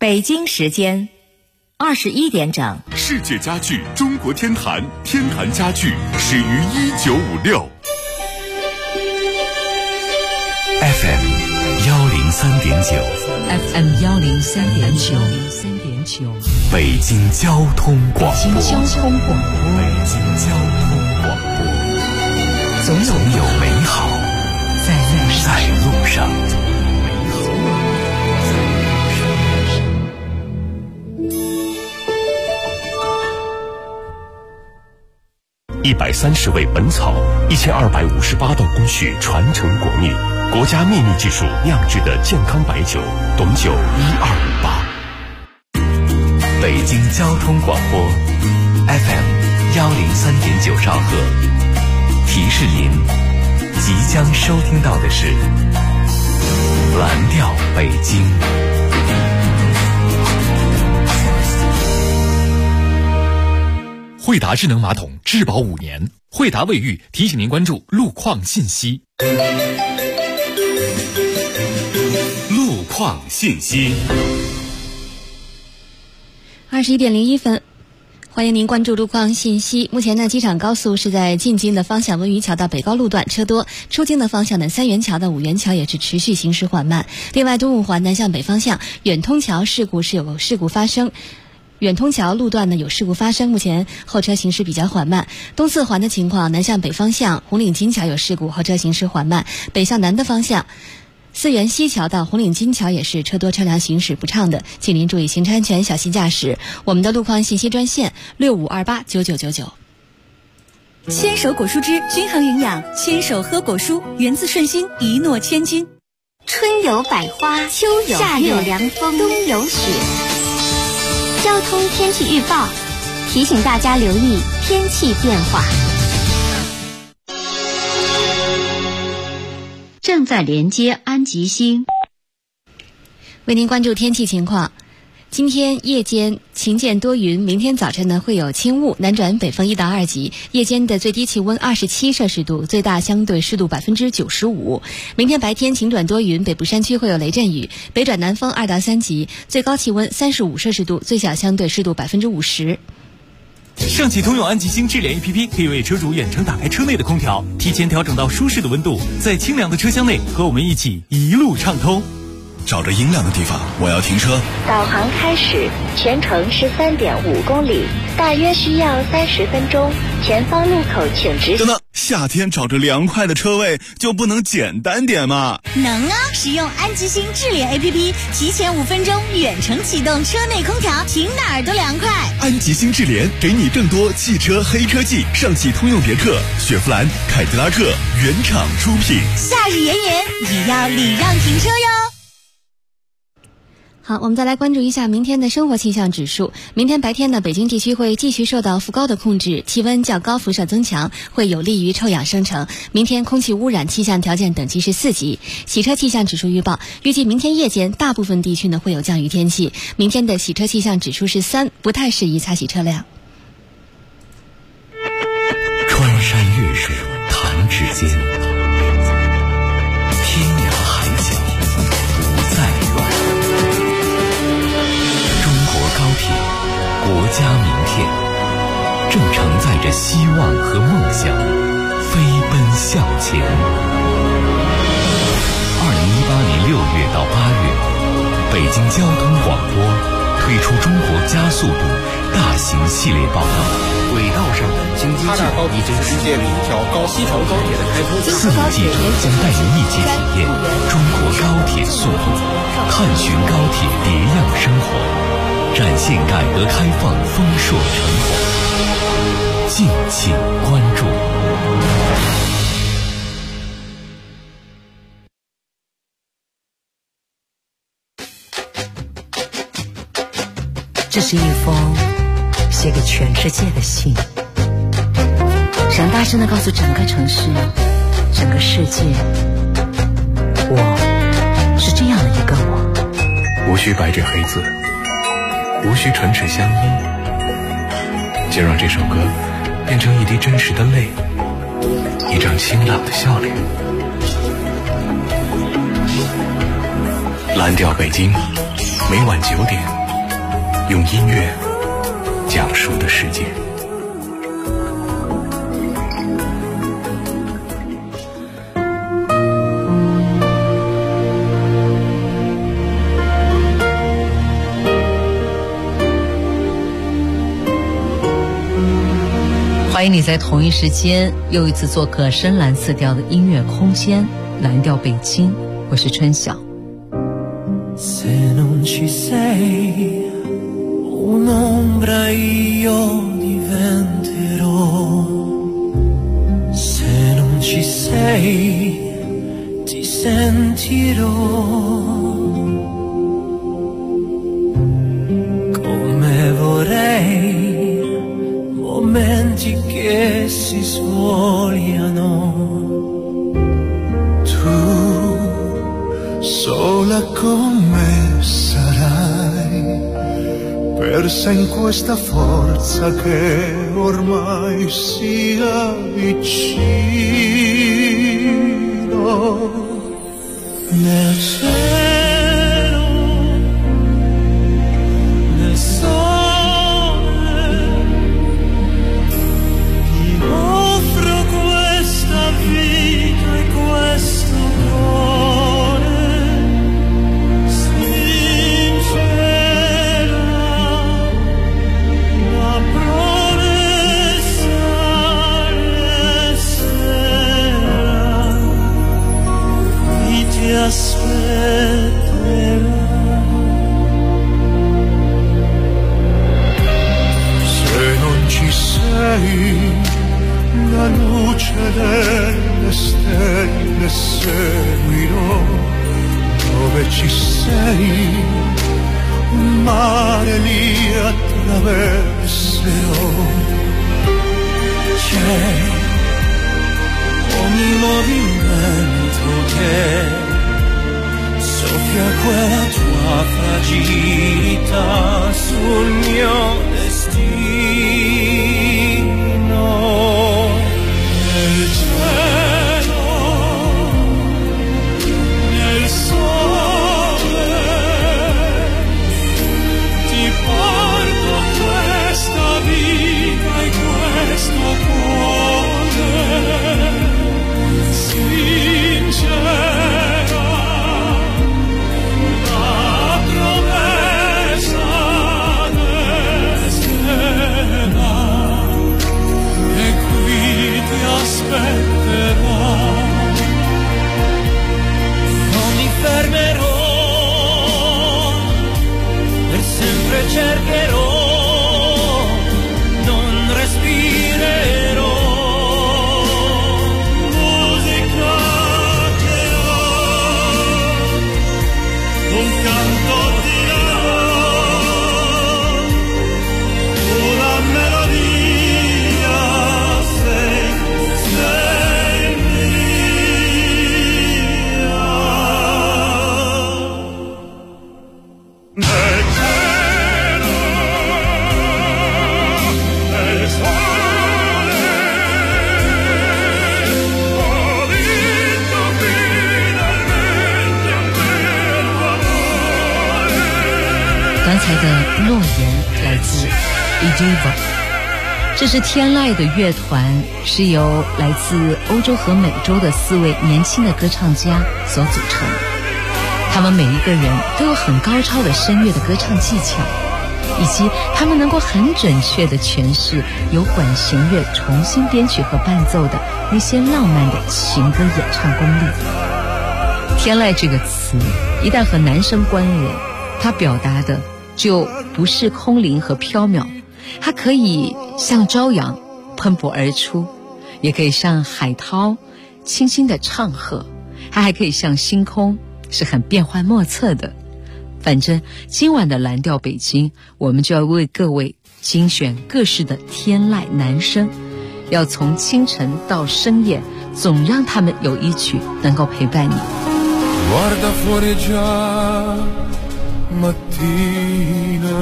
北京时间21点整。 世界家具中国天坛，天坛家具始于1956。 FM 103.9 FM 103.9 北京交通广播。 北京交通广播。 总有美好在路上。130味本草，1258道工序传承国秘，国家秘密技术酿制的健康白酒，董酒1258。北京交通广播 FM 103.9兆赫，提示您即将收听到的是蓝调北京。 惠达智能马桶质保5年，惠达卫浴提醒您关注路况信息。 路况信息。 21点01分，欢迎您关注路况信息。目前呢，机场高速是在进京的方向温榆桥到北高路段车多，出京的方向呢，三元桥到五元桥也是持续行驶缓慢。另外，东五环南向北方向远通桥是有事故发生。远通桥路段呢有事故发生，目前后车行驶比较缓慢。东四环的情况，南向北方向红领巾桥有事故，后车行驶缓慢。北向南的方向，四元西桥到红领巾桥也是车多车辆行驶不畅的，请您注意行车安全，小心驾驶。我们的路况信息专线65289999。 牵手果蔬汁均衡营养，牵手喝果蔬，源自顺心，一诺千金。 春有百花，秋有夏有凉风，冬有雪。交通天气预报提醒大家留意天气变化。 正在连接安吉星， 为您关注天气情况。今天夜间晴间多云，明天早晨呢会有轻雾，南转北风1到2级，夜间的最低气温27摄氏度，最大相对湿度95%。明天白天晴转多云，北部山区会有雷阵雨，北转南风2到3级，最高气温35摄氏度，最小相对湿度50%。 上汽通用安吉星智联 APP 可以为车主远程打开车内的空调，提前调整到舒适的温度，在清凉的车厢内和我们一起一路畅通。 找着阴凉的地方，我要停车。 导航开始，全程13.5公里，大约需要30分钟。前方路口请直行。 等等，夏天找着凉快的车位就不能简单点吗？ 能啊！使用安吉星智联 APP， 提前5分钟远程启动车内空调，停哪儿都凉快。 安吉星智联给你更多汽车黑科技，上汽通用别克、雪佛兰、凯迪拉克原厂出品。 夏日炎炎，也要礼让停车哟。 好，我们再来关注一下明天的生活气象指数。明天白天呢，北京地区会继续受到副高的控制，气温较高，辐射增强，会有利于臭氧生成。明天空气污染气象条件等级是4级。洗车气象指数预报，预计明天夜间大部分地区呢会有降雨天气。明天的洗车气象指数是3，不太适宜擦洗车辆。 穿山越水弹指间，天涯海角不再远。高铁，国家名片，正承载着希望和梦想，飞奔向前。2018年6月到8月，北京交通广播推出中国加速度大型系列报道，轨道上的京津冀已经世界第一条西长高铁的开通。4名记者将带您一起体验中国高铁速度，探寻高铁别样生活。展现改革开放丰硕成果，敬请关注。 这是一封写给全世界的信，想大声地告诉整个城市、整个世界，我是这样的一个我。 无需白纸黑字，无需唇齿相依，就让这首歌变成一滴真实的泪，一张清朗的笑脸。蓝调北京每晚9点，用音乐讲述的世界。 欢迎你在同一时间又一次做客深蓝色调的音乐空间，蓝调北京，我是春晓。 Se non ci sei, un'ombra io diventerò. Se non ci sei, ti sentirò. Come vorrei momenti che si svogliano. Tu sola con me sarai, persa in questa forza che ormai sia vicino. Nel cielo, nel sole, ti offro questa vita e questo cuore sincera, la promessa resterà, qui ti aspetterà. Se non ci sei, la luce delle stelle seguirò. Dove ci sei, un mare lì attraverserò. C'è ogni movimento che soffia quella tua fragilità sul mio destino. Nel cielo, nel sole, ti porto questa vita e questo cuore sincera, la promessa resterà, e qui ti aspetterò. Non mi fermerò, per sempre cercherò, non respirerò. Musica che ho, un canto dirò, una melodia, sei mia. Nel cielo, nel sole, ho vinto finalmente a per amore. 刚才的诺言来自 Ediva， 这是天籁的乐团，是由来自欧洲和美洲的4位年轻的歌唱家所组成。他们每一个人都有很高超的声乐的歌唱技巧，以及他们能够很准确地诠释由管弦乐重新编曲和伴奏的那些浪漫的情歌演唱功力。天籁这个词一旦和男声关联，它表达的就不是空灵和缥缈，它可以像朝阳喷薄而出，也可以像海涛轻轻的唱和，它还可以像星空，是很变幻莫测的。反正今晚的蓝调北京，我们就要为各位精选各式的天籁男声，要从清晨到深夜，总让他们有一曲能够陪伴你。 Guarda fuori già mattina,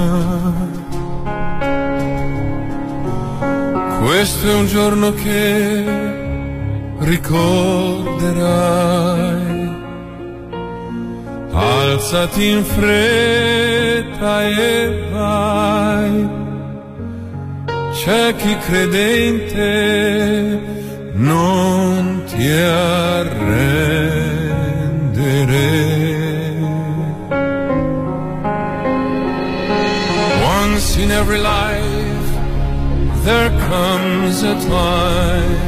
questo è un giorno che ricorderai. alzati in fretta e vai, c'è chi crede in te, non ti arrendere. Once in every life there comes a time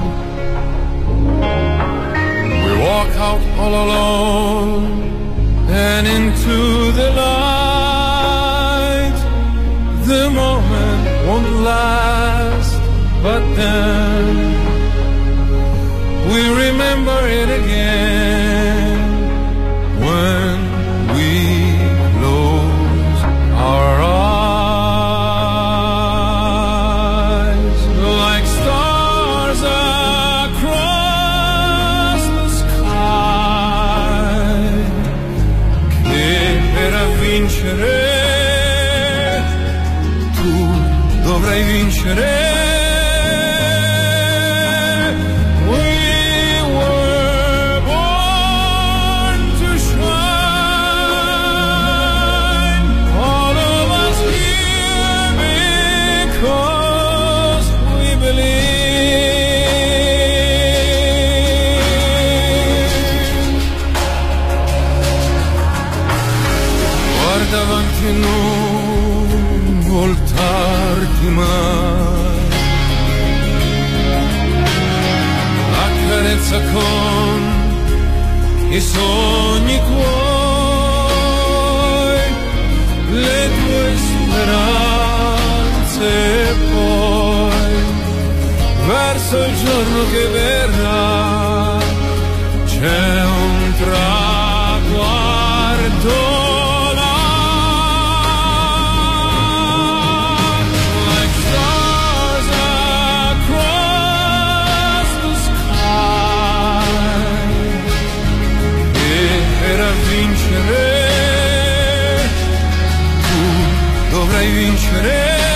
we walk out all alone and into the light. The moment won't last, but then we remember it again when we close our eyes. Like stars across the sky, che per vincere tu dovrai vincere. Davanti non voltarti mai, accarezza con i sogni tuoi, le tue speranze e poi verso il giorno che verrà c'è un traguardo. Tu dovrai vincere.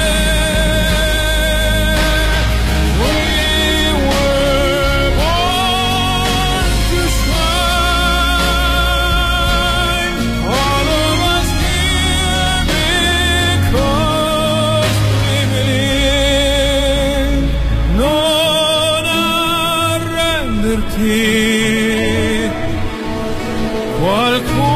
We were born to shine, all of us here because we believe. Non arrenderti, qualcuno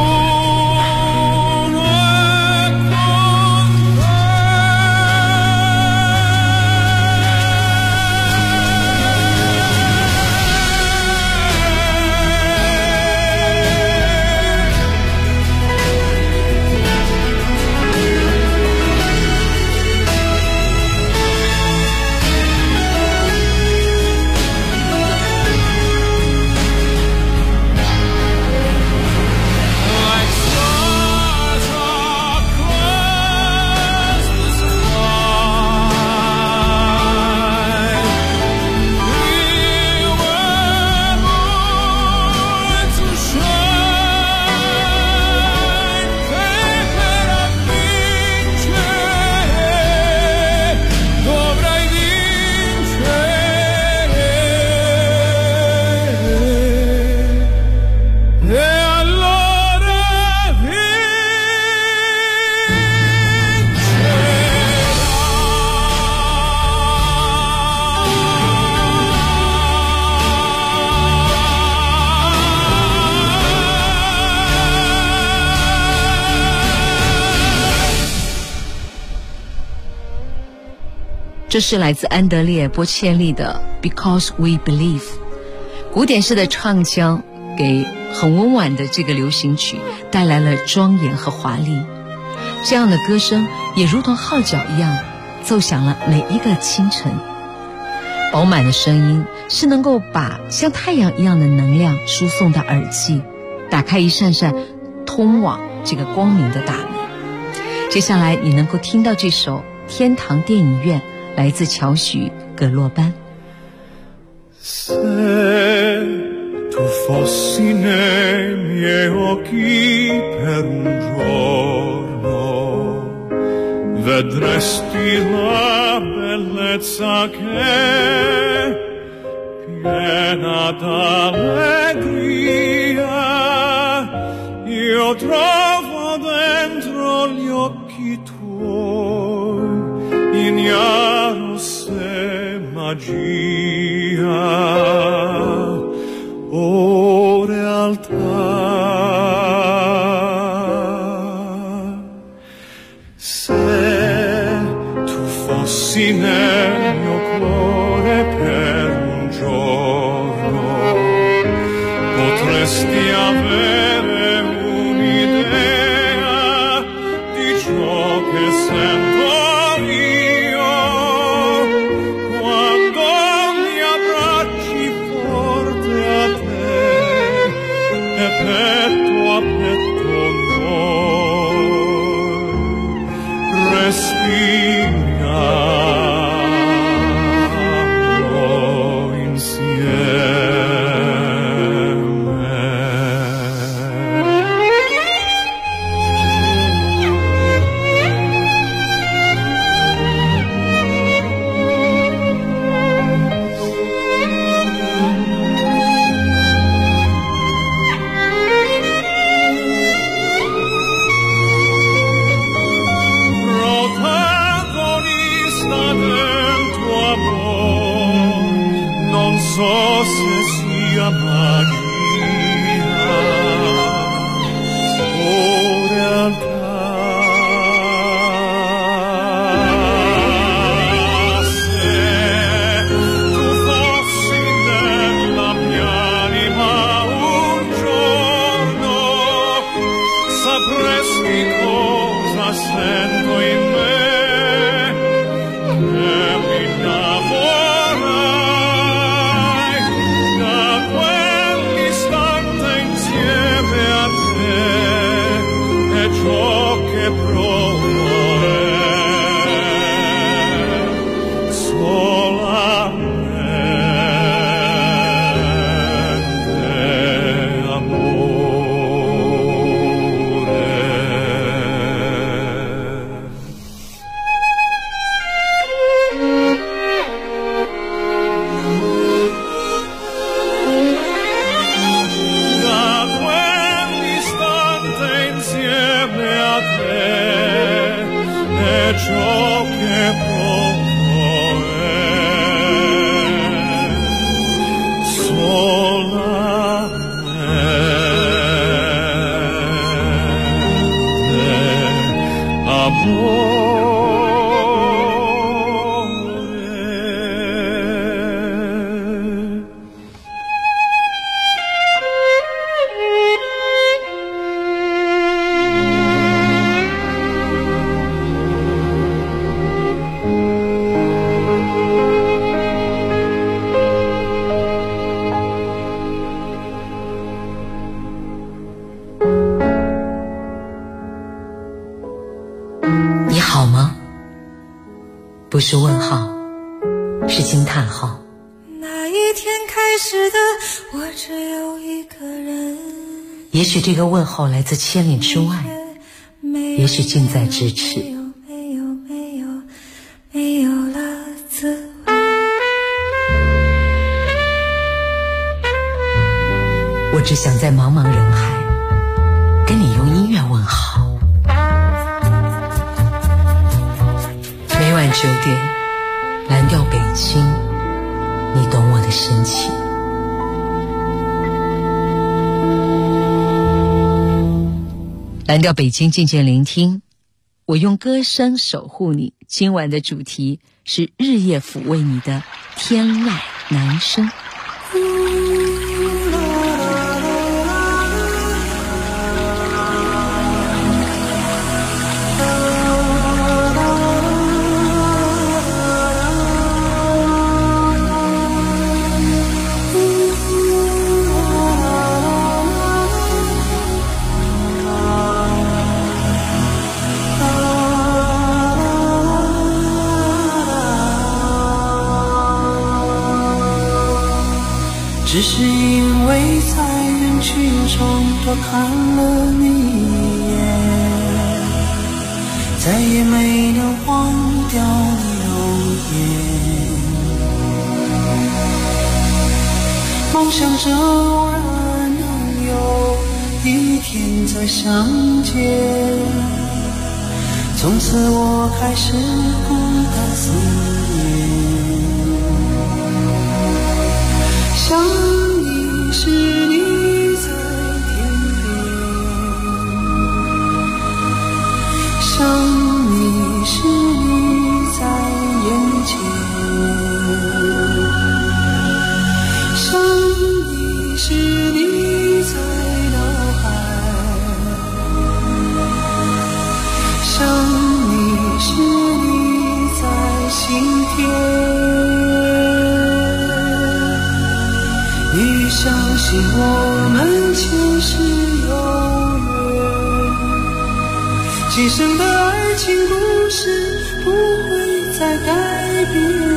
这是来自安德烈·波切利的 Because We Believe， 古典式的唱腔给很温婉的这个流行曲带来了庄严和华丽。这样的歌声也如同号角一样奏响了每一个清晨。饱满的声音是能够把像太阳一样的能量输送到耳际，打开一扇扇通往这个光明的大门。接下来你能够听到这首天堂电影院，来自乔许·葛洛班。 Se tu fossi nei miei occhi per un giorno, vedresti la bellezza che piena d'allegria io io trovo dentro gli occhi tuoi ignaro se magia o realtà. Se tu fossi nel mio cuore per un giorno, potresti avere un'idea di ciò che sento io quando mi abbracci forte a te e petto a petto noi respiriamo insieme. So se sia magia o realtà. Se tu fossi nella mia anima un giorno, sapresti cosa sento in me, che mi innamorai da quell'istante insieme a te, e ciò che provo è solamente amore. Da quell'istante insieme a te, e ciò che provo è solamente amore. 你好吗？不是问号，是惊叹号。 那一天开始的，我只有一个人。 也许这个问候来自千里之外，也许近在咫尺。 没有了滋味。 我只想在茫茫人海，跟你用音乐问好。每晚9点，蓝调北京，你懂我的深情。蓝调北京，静静聆听，我用歌声守护你。今晚的主题是日夜抚慰你的天籁男声。 只是因为在人群中多看了你一眼，再也没能忘掉你容颜。梦想着偶然能有一天天再相见，从此我开始孤单思念。想你时你在天边，想你时你在眼前，想你时你在脑海，想你时你在心田。你相信我们前世有缘，今生的爱情故事不会再改变。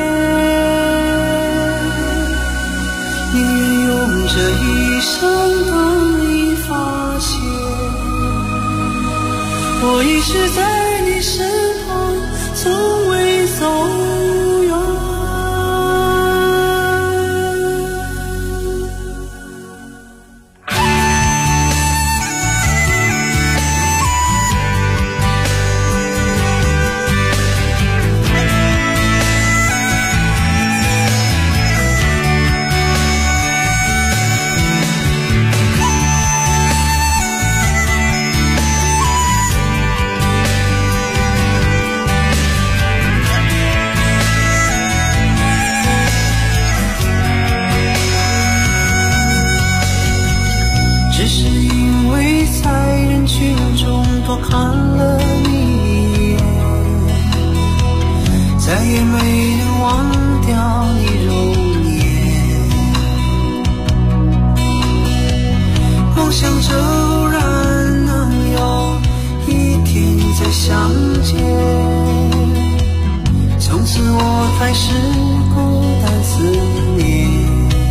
你用这一生等你发现，我一直在你身旁，从未走远。只是因为在人群中多看了你一眼，再也没能忘掉你容颜。梦想着偶然能有一天再相见，从此我开始孤单思念。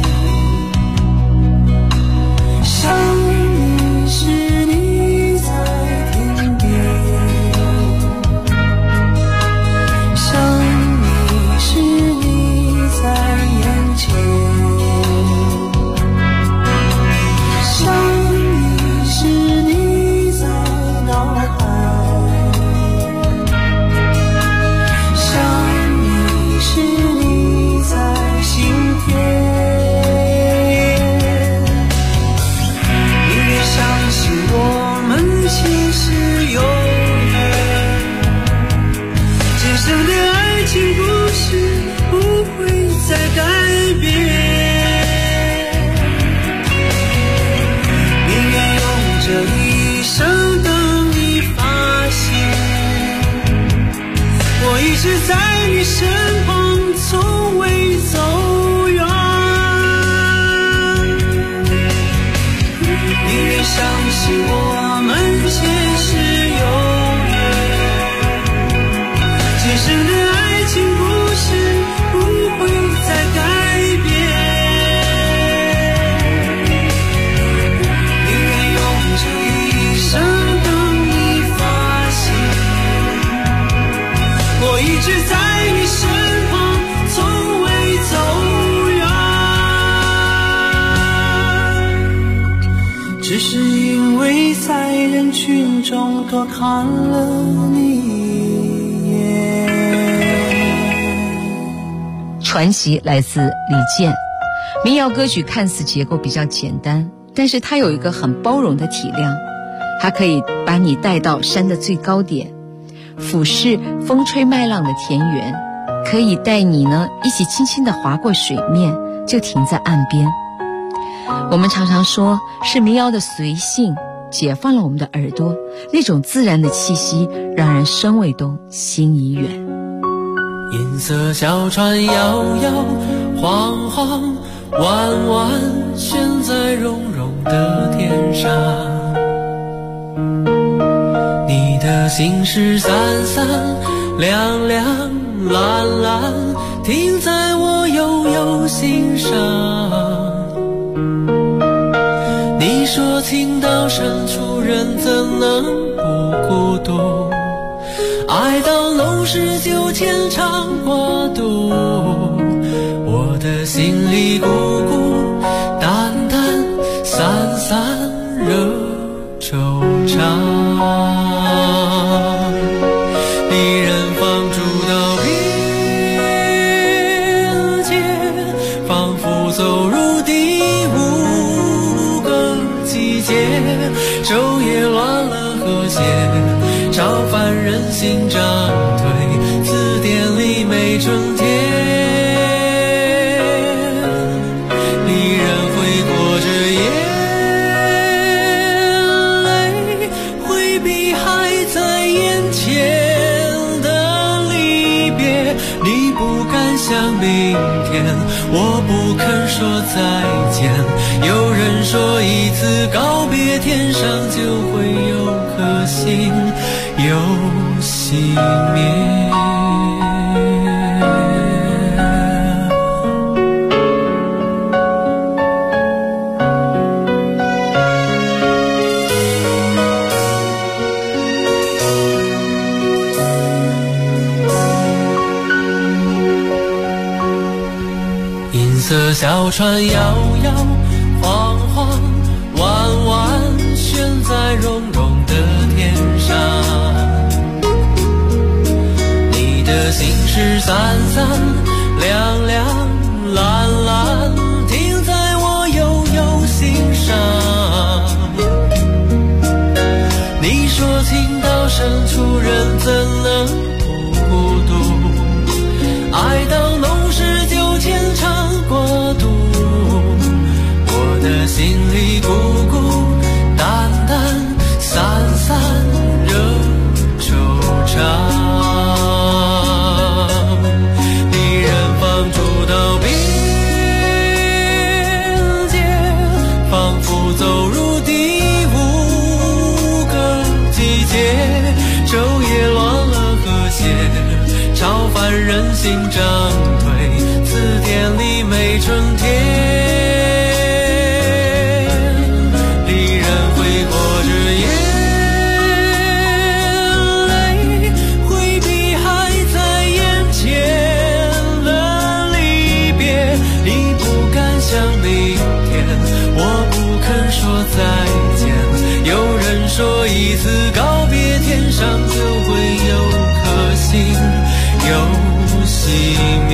想你时你在天边，想你时你在眼前，想你时你在脑海，想你时你在心田。我们前世有缘，今生的爱情故事不会再改变。宁愿用这一生等你发现，我一直在你身旁，从未走远。宁愿相信我们前世有缘，今生的爱情故事不会再改变。宁愿用这一生等你发现，我一直在你身旁，从未走远。只是因为在人群中多看了你一眼。 传奇来自李健。民谣歌曲看似结构比较简单，但是它有一个很包容的体量，它可以把你带到山的最高点，俯视风吹麦浪的田园，可以带你呢一起轻轻地划过水面，就停在岸边。我们常常说是民谣的随性解放了我们的耳朵，那种自然的气息让人身未动心已远。 银色小船摇摇晃晃，弯弯悬在绒绒的天上，你的心事散散亮亮蓝蓝，停在我悠悠心上。你说情到深处人怎能不孤独，爱到浓时就牵肠挂肚，我的心里孤孤单单散散热惆怅。离人放逐到边界，仿佛走入第五个季节，昼夜乱了和谐，超凡人心涨退，字典里没春天。离人挥过着眼泪，回避还在眼前的离别。你不敢想明天，我不肯说再见。有人说一次告别，天上就会有颗星又熄灭。银色小船摇摇晃晃，弯弯悬在绒绒的天上。你的心事散散亮亮蓝蓝，停在我悠悠心上。你说情到深处人怎能不孤独，爱到浓时就牵肠过度。我的心里孤孤单单散散惹惆怅。离人放逐到边界，仿佛走入第五个季节，昼夜乱了和谐，超凡人心涨退，字典里没春天。再见，有人说一次告别，天上就会有颗星又熄灭。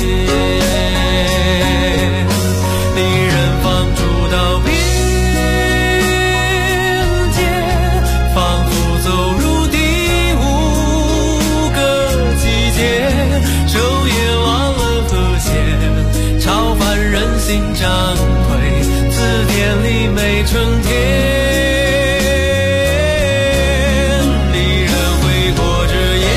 离人放逐到边界，仿佛走入第五个季节，昼夜乱了和谐，超凡人心涨退，字典里没春天。离人挥过着眼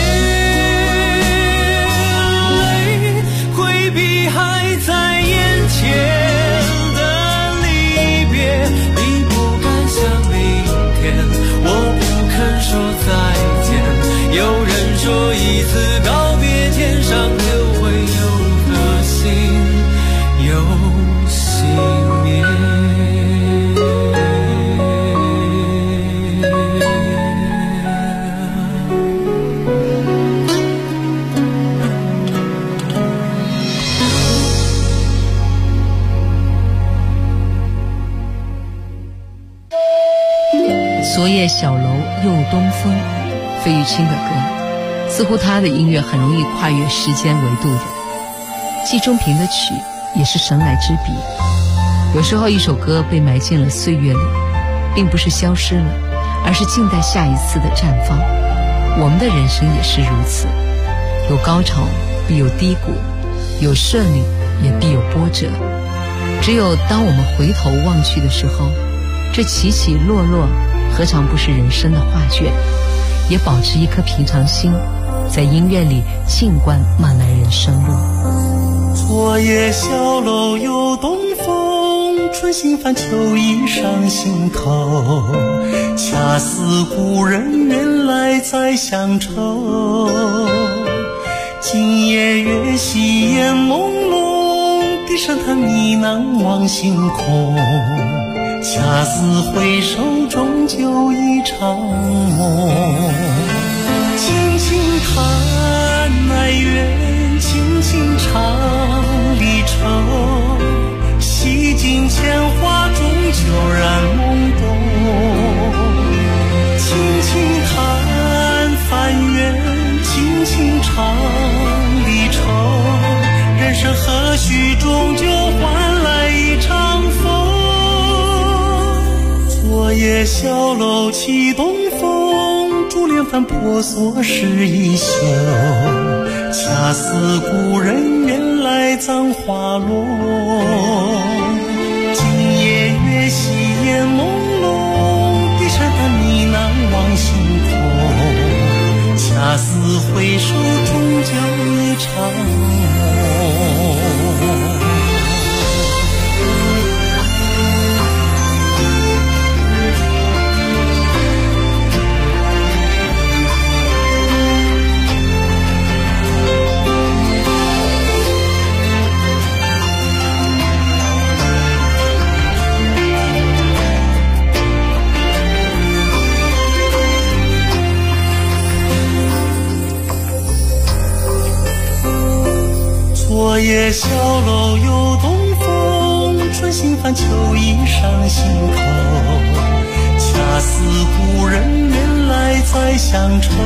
泪，回避还在眼前的离别。你不敢想明天，我不肯说再见。有人说一次告别，天上就会有颗星又熄灭。 昨夜小楼又东风，费玉清的歌，似乎他的音乐很容易跨越时间维度的。季中平的曲也是神来之笔，有时候一首歌被埋进了岁月里，并不是消失了，而是静待下一次的绽放。我们的人生也是如此，有高潮必有低谷，有顺利也必有波折。只有当我们回头望去的时候，这起起落落何尝不是人生的画卷？也保持一颗平常心，在音乐里静观漫漫人生路。 昨夜小楼又东风，春心泛秋意上心头。恰似故人远来再相愁。今夜月稀烟朦胧，低声叹呢喃望星空。恰似回首终究一场梦。轻轻弹哀怨，轻轻唱离愁。洗尽铅华，终究染懵懂。 夜小楼起东风，珠帘翻婆娑湿衣袖。恰似故人远来葬花落。今夜月稀烟朦胧，低山淡呢喃望星空。恰似回首终究一场梦。昨夜小楼又东风，春心泛秋意上心头。恰似故人远来再乡愁。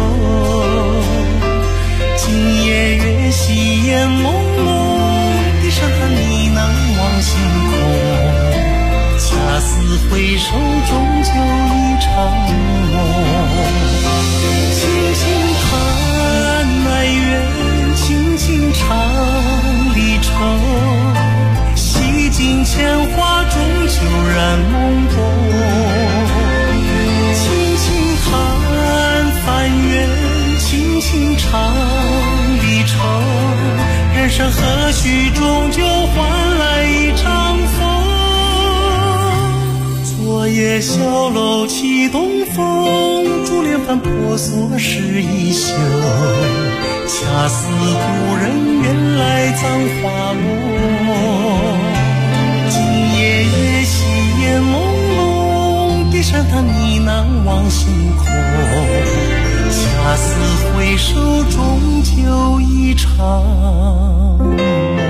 今夜月稀烟朦胧，低山淡呢喃望星空。恰似回首终究一场梦。轻轻叹哀怨，轻轻唱离愁，洗尽铅华终究染懵懂。轻轻叹翻阅，轻轻唱离愁，人生何须终究换来一场风。昨夜小楼起东风，珠帘翻婆娑湿衣袖。恰似故人远来葬花落。今夜月稀烟朦胧，低山淡呢喃望星空。恰似回首终究一场梦。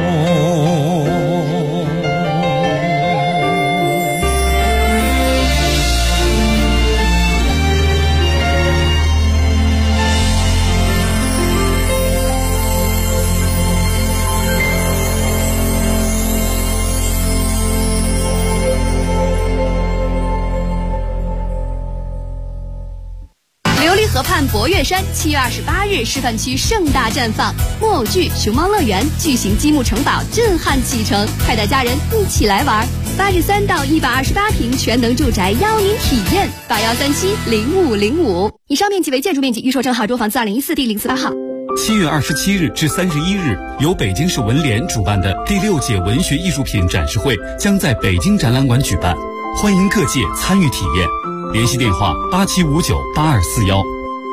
河畔博岳山7月28日示范区盛大绽放，木偶剧《熊猫乐园》巨型积木城堡震撼启程，快带家人一起来玩。83到128平全能住宅邀您体验，81370505。以上面积为建筑面积，预售证号中房子2014第048号。 7月27日至31日，由北京市文联主办的第6届文学艺术品展示会将在北京展览馆举办，欢迎各界参与体验。联系电话87598241。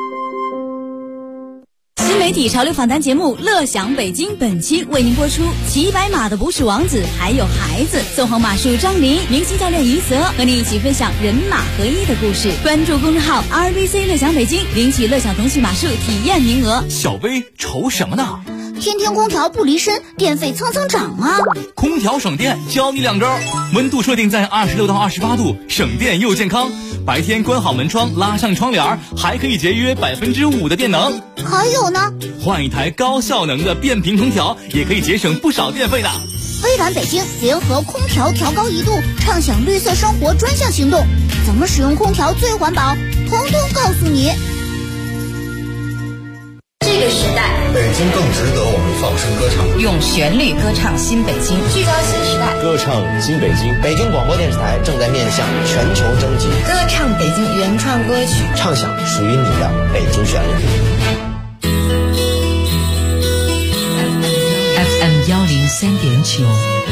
新媒体潮流访谈节目《乐享北京》本期为您播出。骑白马的不是王子，还有孩子。纵横马术张琳，明星教练于泽和你一起分享人马合一的故事。关注公众号 RBC 乐享北京，领取乐享童趣马术体验名额。 小薇愁什么呢？ 天天空调不离身，电费蹭蹭涨啊！ 空调省电，教你2招：温度设定在26到28度，省电又健康。白天关好门窗，拉上窗帘，还可以节约5%的电能。 还有呢， 换一台高效能的变频空调，也可以节省不少电费的。 微软北京联合空调调高1度，畅享绿色生活专项行动，怎么使用空调最环保，通通告诉你。 这个时代， 北京更值得我们放声歌唱， 用旋律歌唱新北京， 聚焦新时代， 歌唱新北京。北京广播电视台正在面向全球征集歌唱北京原创歌曲， 唱响属于你的北京旋律。 FM 103.9，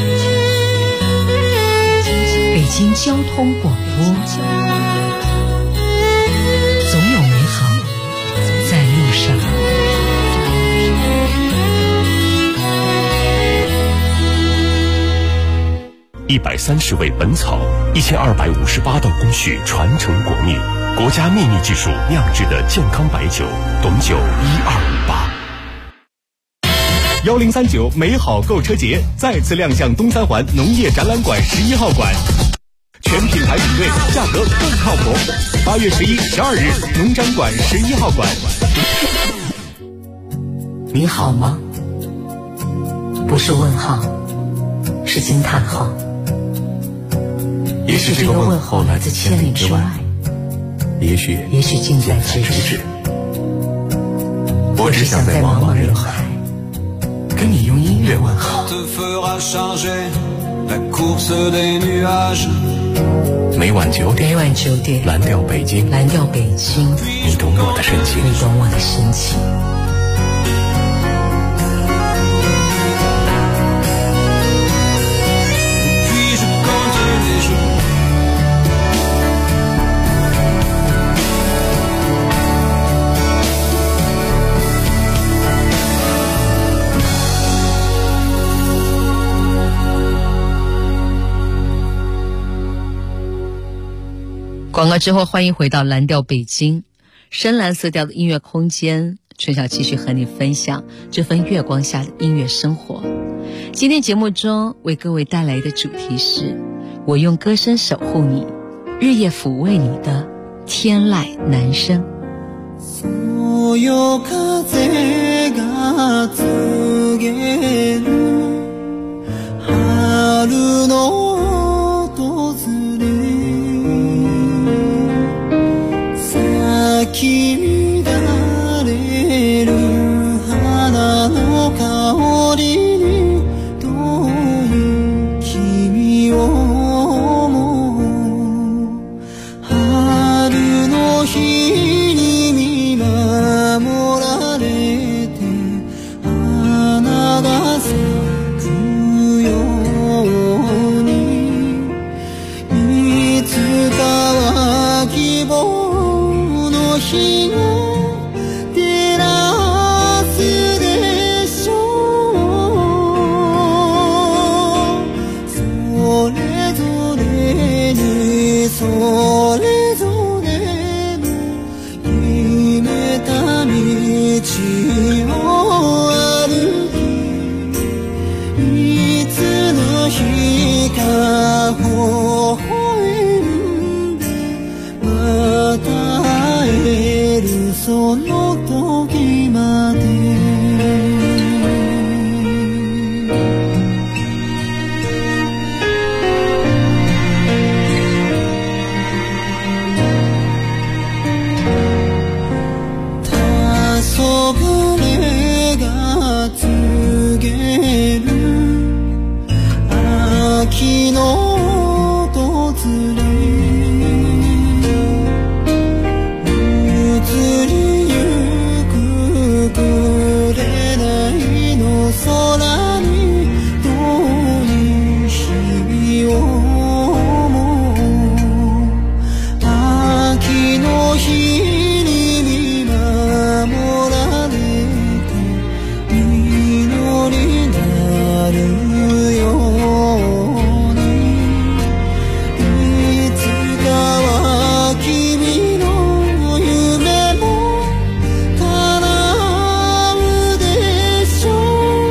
北京交通广播，总有美好在路上。 130味本草，1258道工序传承国秘，国家秘密技术酿制的健康白酒，董酒1258。1039美好购车节再次亮相东三环农业展览馆11号馆，全品牌比对，价格更靠谱。8月11、12日，农展馆11号馆。 你好吗？不是问号，是惊叹号。 也许这个问候来自千里之外，也许近在咫尺。我只想在茫茫人海跟你用音乐问好。每晚9点，蓝调北京，你懂我的深情。 广告之后，欢迎回到蓝调北京，深蓝色调的音乐空间。春晓继续和你分享这份月光下的音乐生活。今天节目中为各位带来的主题是我用歌声守护你，日夜抚慰你的天籁男声。 そよ風が告げる春の訪れ、咲き乱れる花の香りに遠い君を思う。春の日に見守られて花が咲くように、いつかは希望の日が照らすでしょう。それぞれにそれぞれの決めた道を歩き、いつの日か微笑んでまた会えるその時まで。黄昏が告げる秋の訪れ、移りゆく紅の空に遠い日々を思う。秋の日に見守られて実りなるように、いつかは君の夢も叶うでしょ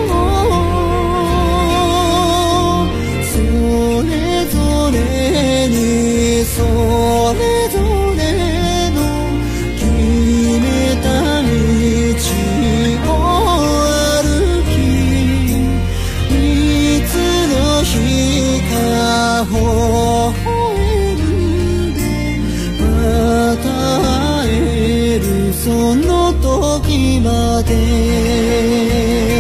う。それぞれにそれぞれの決めた道を歩き、いつの日か微笑んでまた会えるその時まで。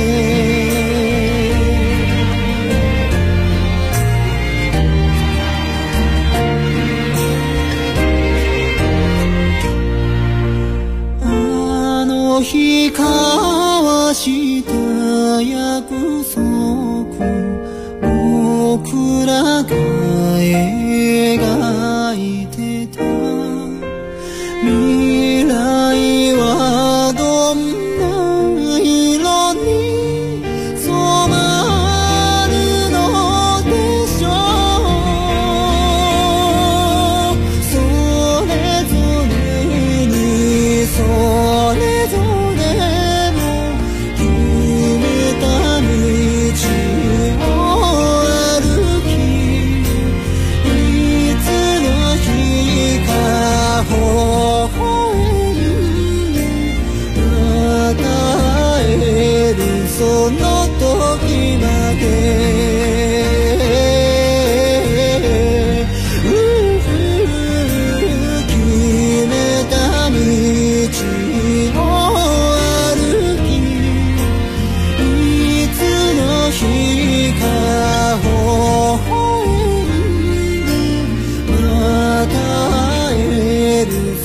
あの日交わした約束、僕らが描いてた未来はどんな色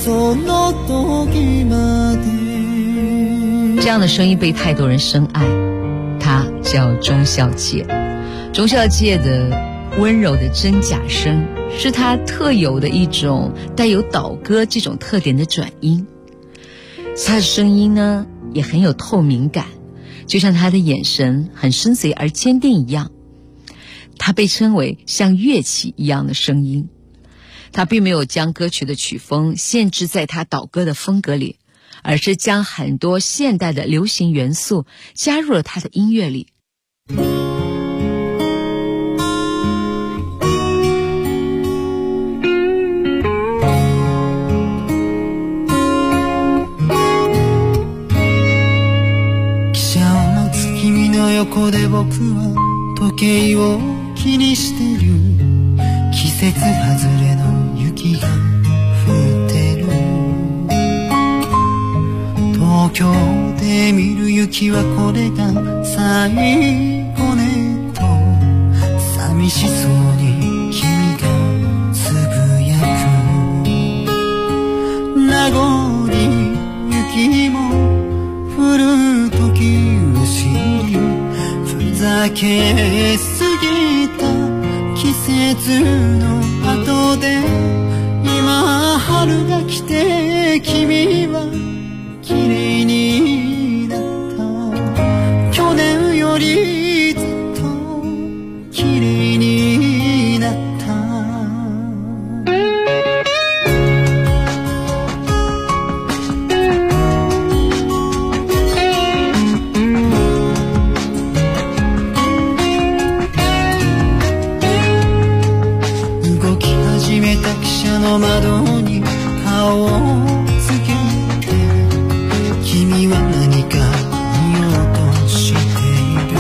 その時まで。 这样的声音被太多人深爱，他叫钟孝介。钟孝介的温柔的真假声是他特有的一种带有倒歌这种特点的转音。他的声音呢也很有透明感，就像他的眼神很深邃而坚定一样。他被称为像乐器一样的声音。他并没有将歌曲的曲风限制在他倒歌的风格里，而是将很多现代的流行元素加入了他的音乐里。 汽車の月見の横で僕は時計を気にしてる。季節外れの雪が降ってる。東京で見る雪はこれが最後ねと寂しそうに君がつぶやく。名残雪も降る時を知り、ふざけすぎた季節の後で今春が来て君は綺麗になった。去年よりずっと綺麗になった。動き始めた汽車の窓に顔をつけて、君は何か見ようとしている。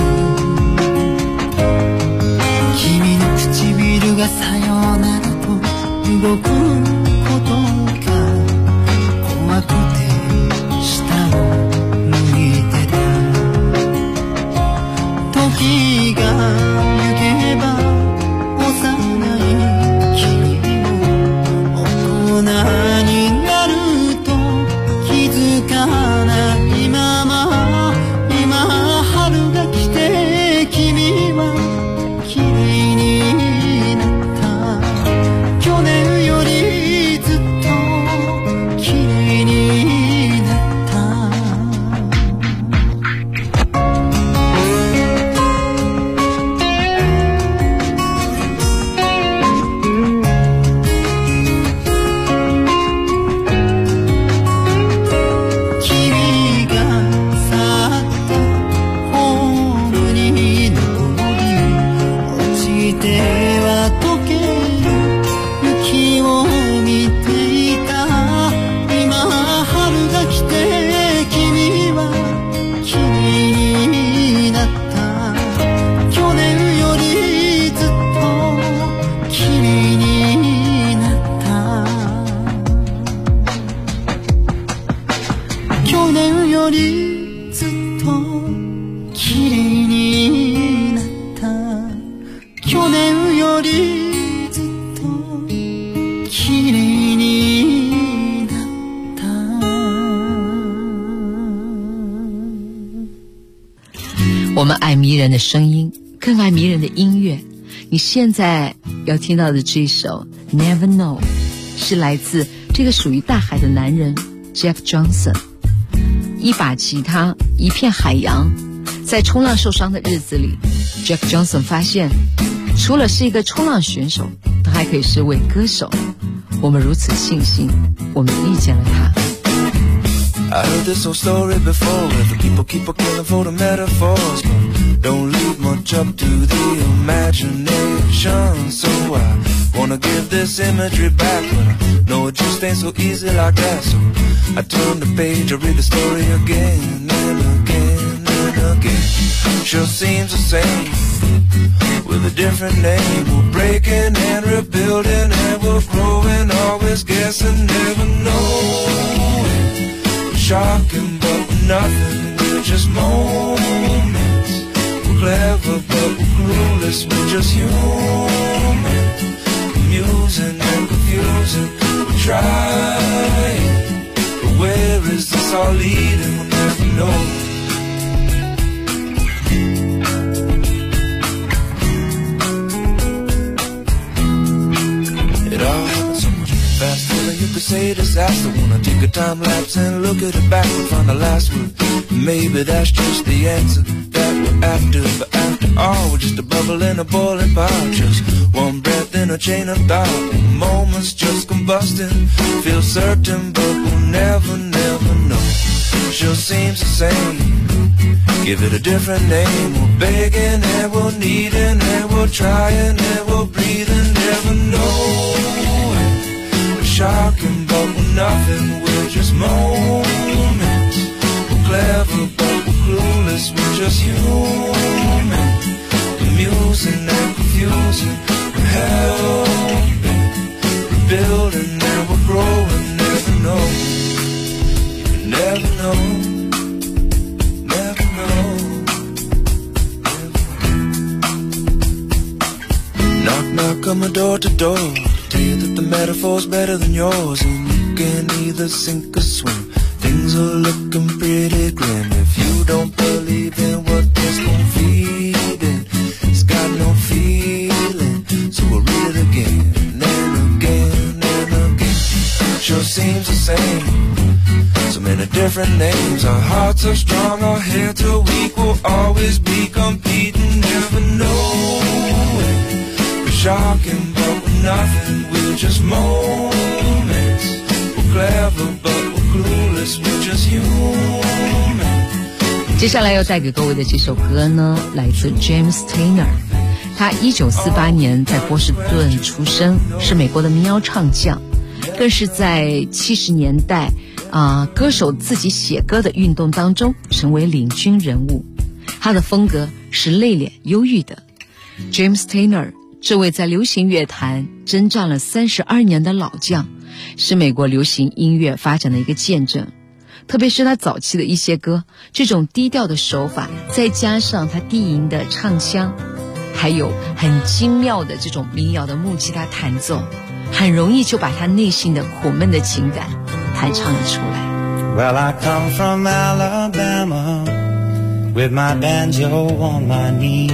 君の唇がさよならと動くことが怖くて下を向いてた。時が行けば幼い君も大人になると気づかないまま、今春が来て君は綺麗になった。去年よりずっと綺麗になった。君が去ったホームに残り、落ちては溶ける雪を見ていた。今春が来て君は綺麗になった。去年よりずっと綺麗になった。去年よりずっと綺麗になった。去年よりずっと綺麗になった。 我们爱迷人的声音，更爱迷人的音乐。你现在要听到的这首 Never Know 是来自这个属于大海的男人 Jeff Johnson。一把吉他，一片海洋。在冲浪受伤的日子里， Jeff Johnson 发现除了是一个冲浪选手，他还可以是位歌手。我们如此庆幸我们遇见了他。 I heard this whole story before, where the people keep a killing for the metaphors, but don't leave much up to the imagination. So I wanna give this imagery back, but I know it just ain't so easy like that. So I turn the page, I read the story again and again and again. Sure seems the same, with a different name. We're breaking and rebuilding, and we're growing, always guessing, never knowing. Shocking, but we're nothing, we're just moments. We're clever, but we're clueless, we're just human. Amusing and confusing, we're trying. it's all leading, we'll never know. It all happened so much faster than you could say disaster. Wanna take a time lapse and look at it back and find the last word. Maybe that's just the answer that we're after. But after all, we're just a bubble in a boiling pot. Just one breath in a chain of thought. Moments just combusting. Feel certain, but we'll never, never know. Sure seems the same. Give it a different name. We're begging and we're needing and we're trying and we're breathing. Never know. We're shocking, but we're nothing. We're just moments. We're clever, but we're clueless. We're just human. Amusing and confusing. We're helping. We're building and we're growing. Never know. You can never know. Never know. Knock, knock on my door to door. Tell you that the metaphor's better than yours. And you can either sink or swim. Things are looking pretty grim. If you don't believe in what this gon' feed in, it's got no feeling. So we'll read it again and again and again. Sure seems the same. So many different names. Our hearts are strong, our heads are weak. We'll always be competing. Never know. We're shocking, but we're nothing. We're just moments. We're clever, but we're clueless. We're just human. 接下来要带给各位的这首歌呢，来自 James Taylor。他1948年在波士顿出生，是美国的民谣唱将，更是在70年代歌手自己写歌的运动当中成为领军人物。他的风格是内敛忧郁的。James Taylor 这位在流行乐坛征战了32年的老将，是美国流行音乐发展的一个见证。特别是他早期的一些歌，这种低调的手法，再加上他低吟的唱腔，还有很精妙的这种民谣的木吉他弹奏，很容易就把他内心的苦闷的情感弹唱了出来。 Well, I come from Alabama with my banjo on my knee,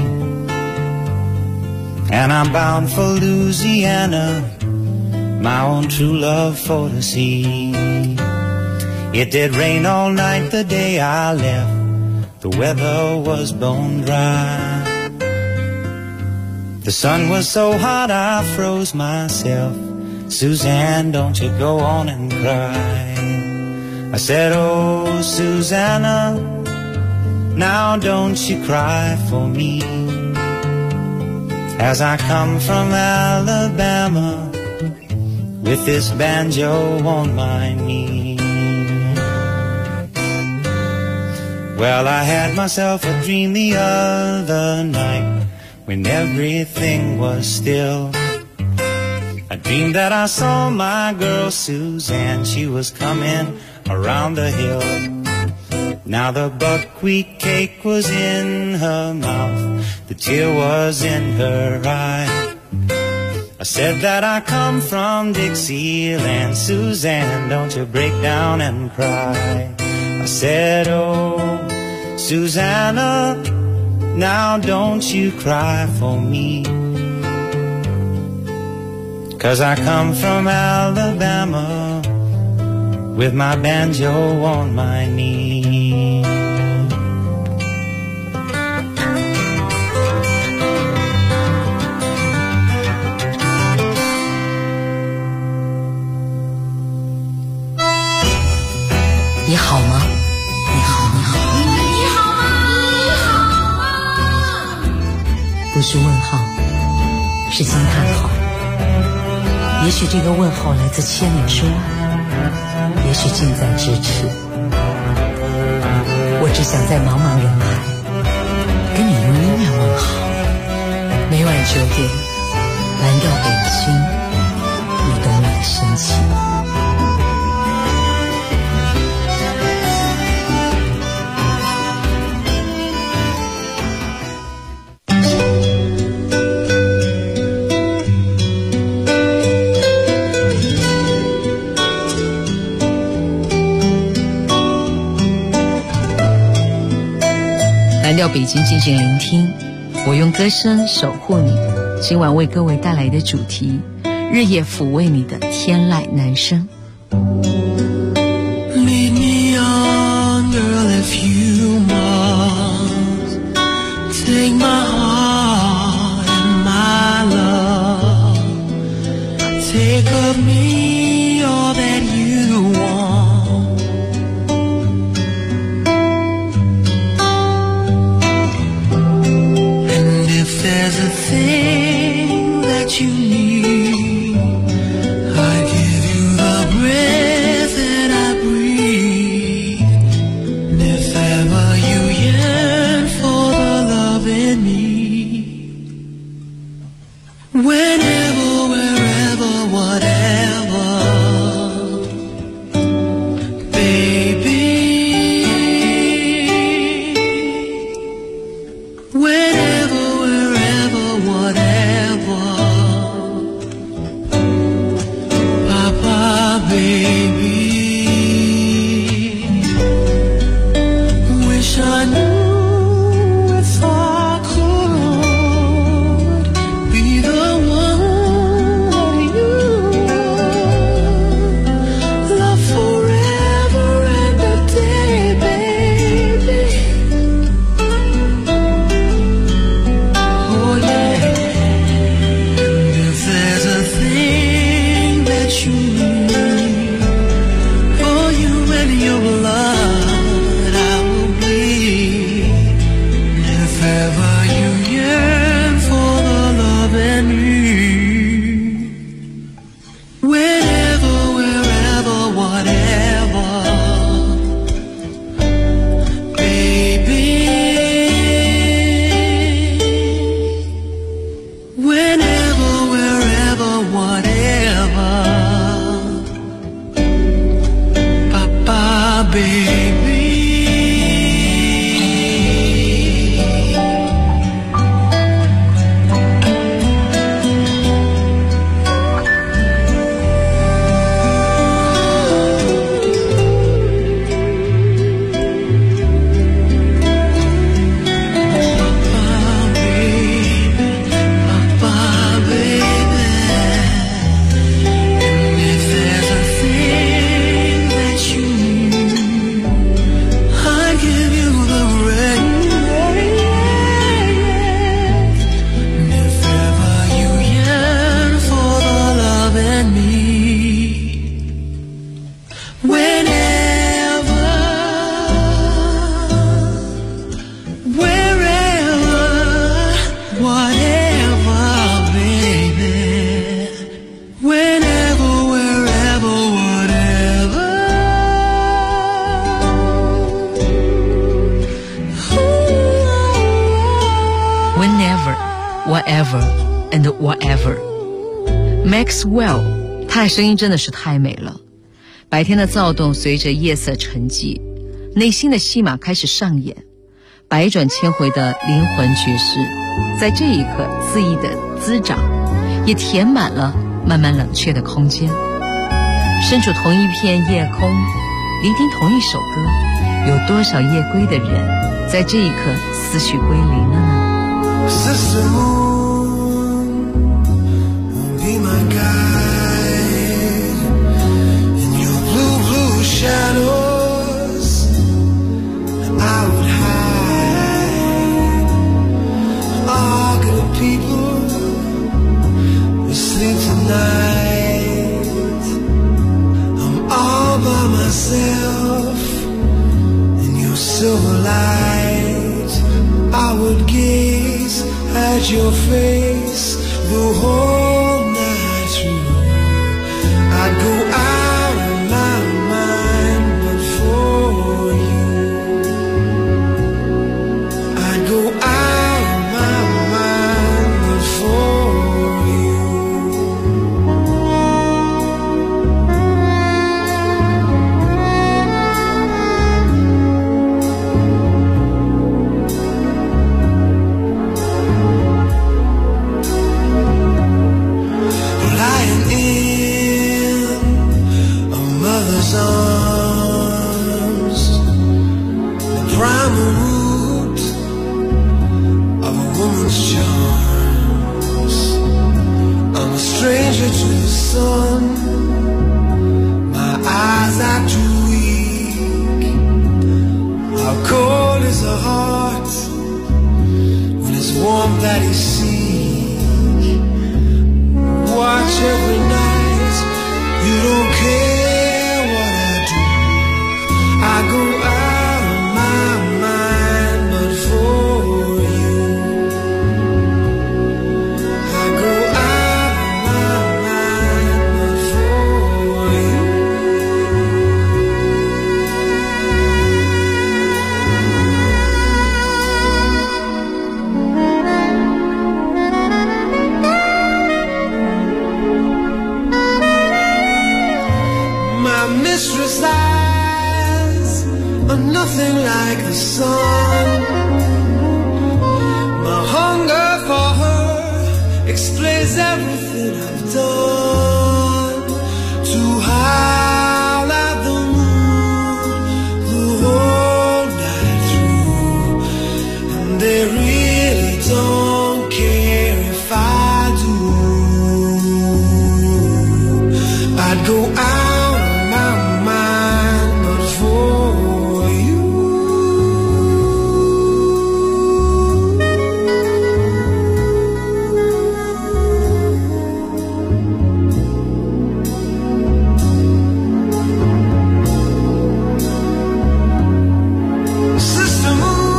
and I'm bound for Louisiana, my own true love for to see. It did rain all night the day I left, the weather was bone dry. The sun was so hot I froze myself. Suzanne, don't you go on and cry. I said, oh, Susanna, now don't you cry for me, as I come from Alabama with this banjo on my knee. Well, I had myself a dream the other night when everything was still. I dreamed that I saw my girl Suzanne, she was coming around the hill. Now the buckwheat cake was in her mouth, the tear was in her eye. I said that I come from Dixieland, Suzanne, don't you break down and cry. I said, oh, Susanna, now don't you cry for me, 'cause I come from Alabama with my banjo on my knee. 你好吗？你好，你好， 你好吗？你好吗？ 不是问号，是惊叹号。也许这个问号来自千里之外，也许近在咫尺。我只想在茫茫人海跟你用音乐问好。每晚9点，蓝调北京，你懂我的深情。 调北京静静聆听，我用歌声守护你。今晚为各位带来的主题，日夜抚慰你的天籁男声。 Lead me on, girl, if you must. Take my heart and my love. Take of me all that you want. And if there's a thing that you need, I give you the breath that I breathe. And if ever you yearn for the love in me, whenever, wherever, whatever, baby, whenever, wherever, whatever, Papa, baby, wish I knew if I could be the one you love forever and a day, baby. Oh yeah. And if there's a thing that you need, for you and your blood I will bleed. And if ever you yearn for the love in me, whenever, wherever, whatever, baby, whenever, wherever, whatever, Papa, baby. Whatever and whatever. Maxwell， 他的声音真的是太美了。白天的躁动随着夜色沉寂，内心的戏码开始上演，百转千回的灵魂爵士，在这一刻恣意的滋长，也填满了慢慢冷却的空间。身处同一片夜空，聆听同一首歌，有多少夜归的人，在这一刻思绪归零了呢？ Sister Moon will be my guide in your blue, blue shadows. I would hide. All good people will sleep tonight. I'm all by myself in your silver light. I would gaze at your face the whole night through. I'd go out of my mind but for you. I'd go out of my mind but for you. arms, the primal root my mistress' eyes are nothing like the sun. My hunger for her explains everything I've done. To howl at the moon the whole night through, and they really don't care if I do. I'd go out of my mind but for you. Sister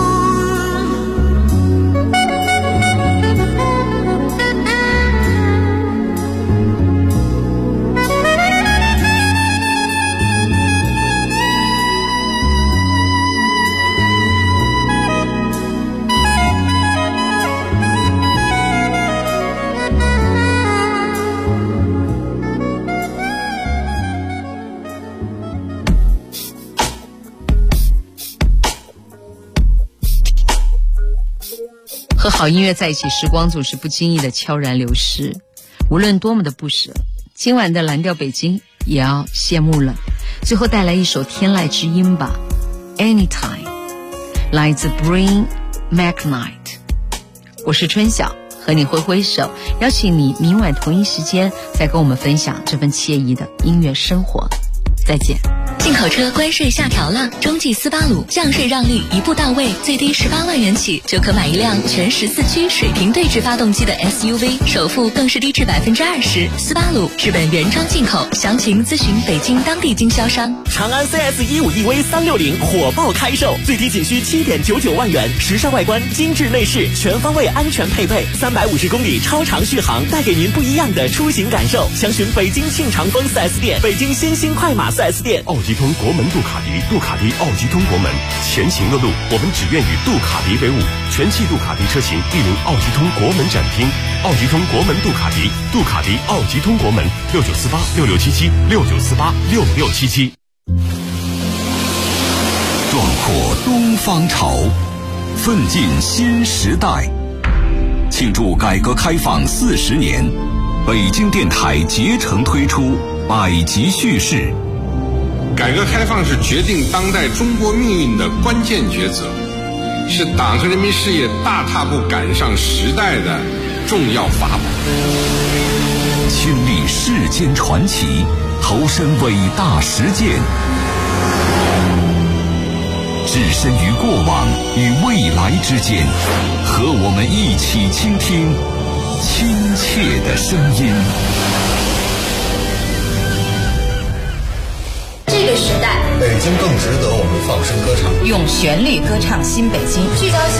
和好音乐在一起，时光总是不经意的悄然流逝，无论多么的不舍，今晚的蓝调北京也要谢幕了。最后带来一首天籁之音吧， Anytime， 来自 Bring McKnight。 我是春晓，和你挥挥手，邀请你明晚同一时间再跟我们分享这份惬意的音乐生活。再见。 进口车关税下调了，中继斯巴鲁降税让利一步到位，最低18万元起就可买一辆全14驱水平对置发动机的 SUV， 首付更是低至20%。斯巴鲁日本原装进口，详情咨询北京当地经销商。 长安 CS15EV 360火爆开售，最低仅需7.99万元，时尚外观，精致内饰，全方位安全配备，350公里超长续航，带给您不一样的出行感受。详询北京庆长丰 4S 店、北京新兴快马 4S 店。 奥吉通国门杜卡迪，杜卡迪奥吉通国门，前行的路，我们只愿与杜卡迪为伍。全系杜卡迪车型莅临奥吉通国门展厅，奥吉通国门杜卡迪，杜卡迪奥吉通国门，69486677，69486677。 壮阔东方潮，奋进新时代。庆祝改革开放40年，北京电台竭诚推出百集叙事。 改革开放是决定当代中国命运的关键抉择，是党和人民事业大踏步赶上时代的重要法宝。 亲历世间传奇，投身伟大实践，置身于过往与未来之间，和我们一起倾听亲切的声音。 这个时代， 北京更值得我们放声歌唱， 用旋律歌唱新北京， 聚焦